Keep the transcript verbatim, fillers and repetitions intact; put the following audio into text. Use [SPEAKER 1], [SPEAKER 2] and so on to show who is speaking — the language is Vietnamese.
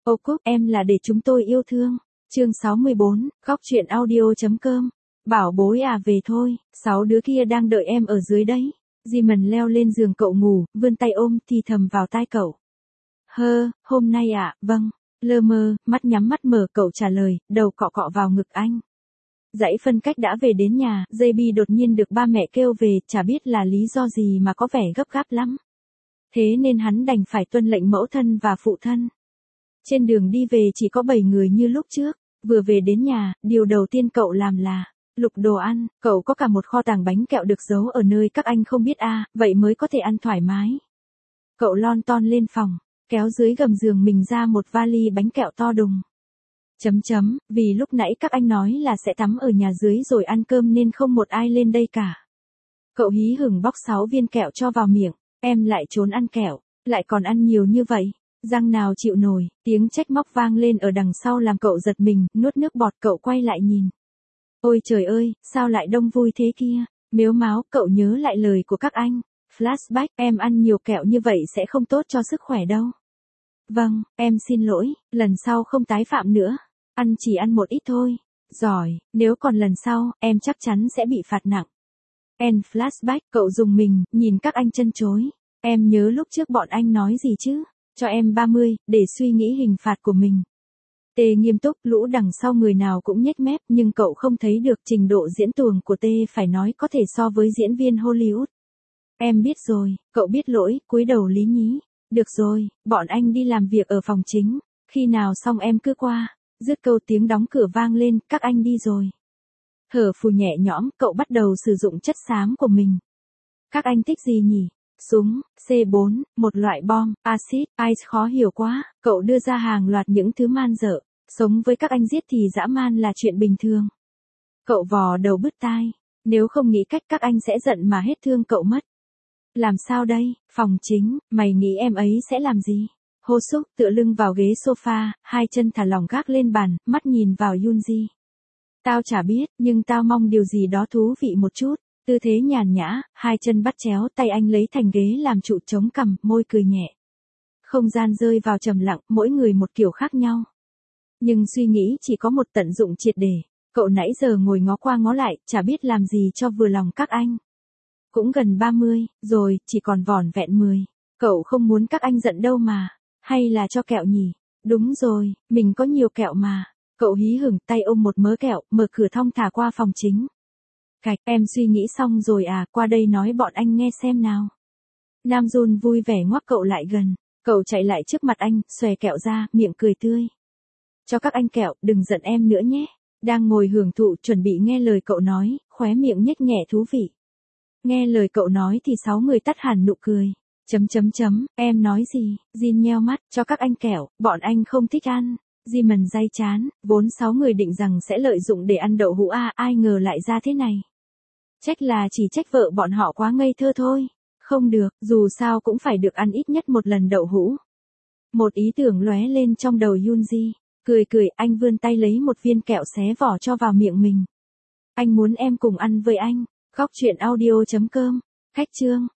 [SPEAKER 1] Ô Cúc, em là để chúng tôi yêu thương. Chương sáu mươi bốn, góc truyện audio.com. Bảo bối à, về thôi, sáu đứa kia đang đợi em ở dưới đấy. Simon leo lên giường cậu ngủ, vươn tay ôm thì thầm vào tai cậu. Hơ, hôm nay à, vâng. Lơ mơ, mắt nhắm mắt mở cậu trả lời, đầu cọ cọ vào ngực anh. Dãy phân cách đã về đến nhà, gi bê đột nhiên được ba mẹ kêu về, chả biết là lý do gì mà có vẻ gấp gáp lắm. Thế nên hắn đành phải tuân lệnh mẫu thân và phụ thân. Trên đường đi về chỉ có bảy người như lúc trước, vừa về đến nhà, điều đầu tiên cậu làm là lục đồ ăn, cậu có cả một kho tàng bánh kẹo được giấu ở nơi các anh không biết a, à, vậy mới có thể ăn thoải mái. Cậu lon ton lên phòng, kéo dưới gầm giường mình ra một vali bánh kẹo to đùng. Chấm chấm, vì lúc nãy các anh nói là sẽ tắm ở nhà dưới rồi ăn cơm nên không một ai lên đây cả. Cậu hí hửng bóc sáu viên kẹo cho vào miệng, em lại trốn ăn kẹo, lại còn ăn nhiều như vậy. Răng nào chịu nổi, tiếng trách móc vang lên ở đằng sau làm cậu giật mình, nuốt nước bọt cậu quay lại nhìn. Ôi trời ơi, sao lại đông vui thế kia, mếu máo, cậu nhớ lại lời của các anh. Flashback, em ăn nhiều kẹo như vậy sẽ không tốt cho sức khỏe đâu. Vâng, em xin lỗi, lần sau không tái phạm nữa. Ăn chỉ ăn một ít thôi. Giỏi, nếu còn lần sau, em chắc chắn sẽ bị phạt nặng. En flashback, cậu dùng mình, nhìn các anh chân chối. Em nhớ lúc trước bọn anh nói gì chứ? Cho em ba mươi, để suy nghĩ hình phạt của mình. Tê nghiêm túc, lũ đằng sau người nào cũng nhếch mép, nhưng cậu không thấy được trình độ diễn tuồng của Tê phải nói có thể so với diễn viên Hollywood. Em biết rồi, cậu biết lỗi, cúi đầu lý nhí. Được rồi, bọn anh đi làm việc ở phòng chính, khi nào xong em cứ qua. Dứt câu tiếng đóng cửa vang lên, các anh đi rồi. Thở phù nhẹ nhõm, cậu bắt đầu sử dụng chất xám của mình. Các anh thích gì nhỉ? Súng, xê bốn, một loại bom, axit, ice khó hiểu quá, cậu đưa ra hàng loạt những thứ man dợ, sống với các anh giết thì dã man là chuyện bình thường. Cậu vò đầu bứt tai, nếu không nghĩ cách các anh sẽ giận mà hết thương cậu mất. Làm sao đây, phòng chính, mày nghĩ em ấy sẽ làm gì? Hô Súc tựa lưng vào ghế sofa, hai chân thả lỏng gác lên bàn, mắt nhìn vào Yoonji. Tao chả biết, nhưng tao mong điều gì đó thú vị một chút. Tư thế nhàn nhã, hai chân bắt chéo, tay anh lấy thành ghế làm trụ chống cằm, môi cười nhẹ. Không gian rơi vào trầm lặng, mỗi người một kiểu khác nhau. Nhưng suy nghĩ chỉ có một tận dụng triệt để. Cậu nãy giờ ngồi ngó qua ngó lại, chả biết làm gì cho vừa lòng các anh. Cũng gần ba mươi, rồi, chỉ còn vỏn vẹn mười. Cậu không muốn các anh giận đâu mà. Hay là cho kẹo nhỉ? Đúng rồi, mình có nhiều kẹo mà. Cậu hí hửng tay ôm một mớ kẹo, mở cửa thong thả qua phòng chính. Cạch, em suy nghĩ xong rồi à, qua đây nói bọn anh nghe xem nào. Nam Jun vui vẻ ngoắc cậu lại gần. Cậu chạy lại trước mặt anh, xòe kẹo ra, miệng cười tươi. Cho các anh kẹo, đừng giận em nữa nhé. Đang ngồi hưởng thụ, chuẩn bị nghe lời cậu nói, khóe miệng nhếch nhẹ thú vị. Nghe lời cậu nói thì sáu người tắt hẳn nụ cười. Chấm chấm chấm, em nói gì? Jin nheo mắt, cho các anh kẹo, bọn anh không thích ăn. Simon day chán, vốn sáu người định rằng sẽ lợi dụng để ăn đậu hũ a, ai ngờ lại ra thế này. Trách là chỉ trách vợ bọn họ quá ngây thơ thôi. Không được, dù sao cũng phải được ăn ít nhất một lần đậu hũ. Một ý tưởng lóe lên trong đầu Yoonji. Cười cười, anh vươn tay lấy một viên kẹo xé vỏ cho vào miệng mình. Anh muốn em cùng ăn với anh. Góc truyện audio.com. Khách chương.